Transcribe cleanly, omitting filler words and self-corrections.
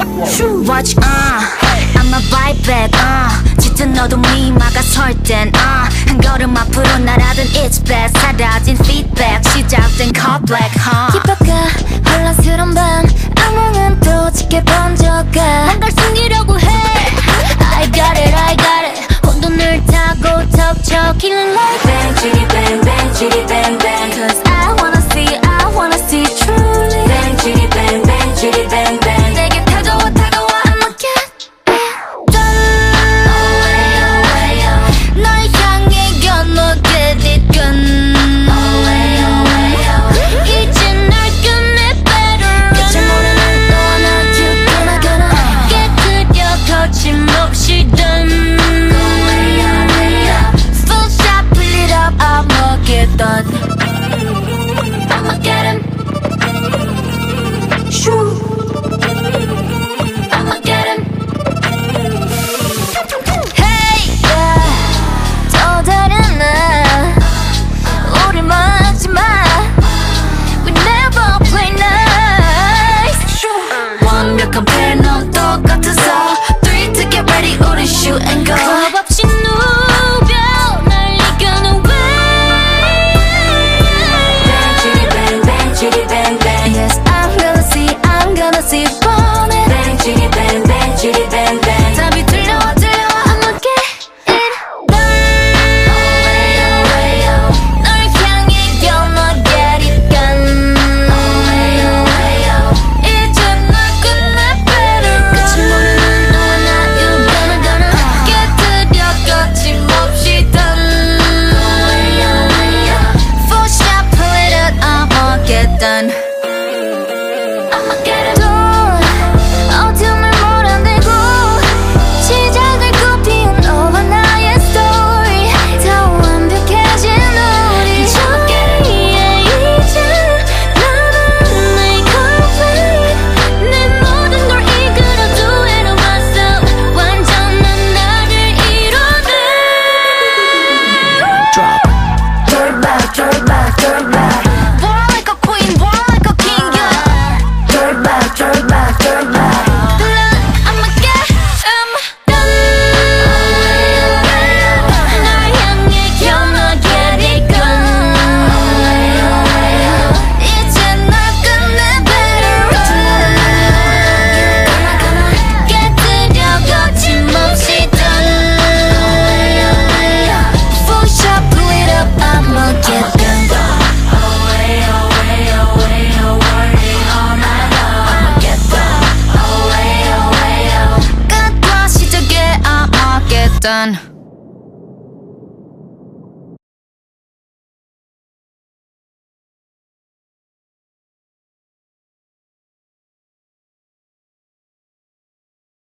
Watch I'ma bite back 짙은 어둠 이마가 설땐 한 걸음 앞으로 날아든 It's bad 사라진 feedback 시작된 call black 깊어가 혼란스러운 밤 악몽은 또 짙게 번져가 뭔가를 숨기려고 해 I got it 혼돈을 타고 덮쳐 Killing like Bang chitty bang bang chitty bang bang Cause I wanna see truly Bang chitty bang bang chitty bang bang 내게 다가와 I'ma get it done 널 향해 건너 get it done 이제 날 끝내 better 끝을 모르는 너와 나 gonna 깨끗여 거침없이 done Full shot pull it up I'ma get done I'ma get him Shoo I'ma get him Hey yeah 또 다른 날 우리 막지 마 We never play nice 완벽한 패널 똑같아서 3 to get ready 우리 shoot and go 겁 없이 누벼 날 이겨는 way Bang chitty bang bang chitty bang bang Yes I'm gonna see it burning Bang chitty bang bang chitty bang bang 답이 들려와 I'ma get it done 널 향해 건너 get it done 이제 널 끝내 better 끝을 모르는 너와 나 You gonna 깨뜨려 거침없이 done Full shot pull it up I'ma get done I'ma get him 어둠을 몰아내고 시작을 꽃피운 너와 나의 story 더 완벽해진 우리 저기에 이제 나는 내 complete 내 모든 걸 이끌어도 해로 myself 완전한 나를 이뤄내 Throw it back throw it back throw it back War like a queen, war like a king yeah. Throw it back throw it back throw it back I'ma get done 날 향해 건너 get it done 이제 널 끝내 better 깨뜨려 거침없이 done Full shot pull it up I'ma get done 끝과 시작에 I'ma get done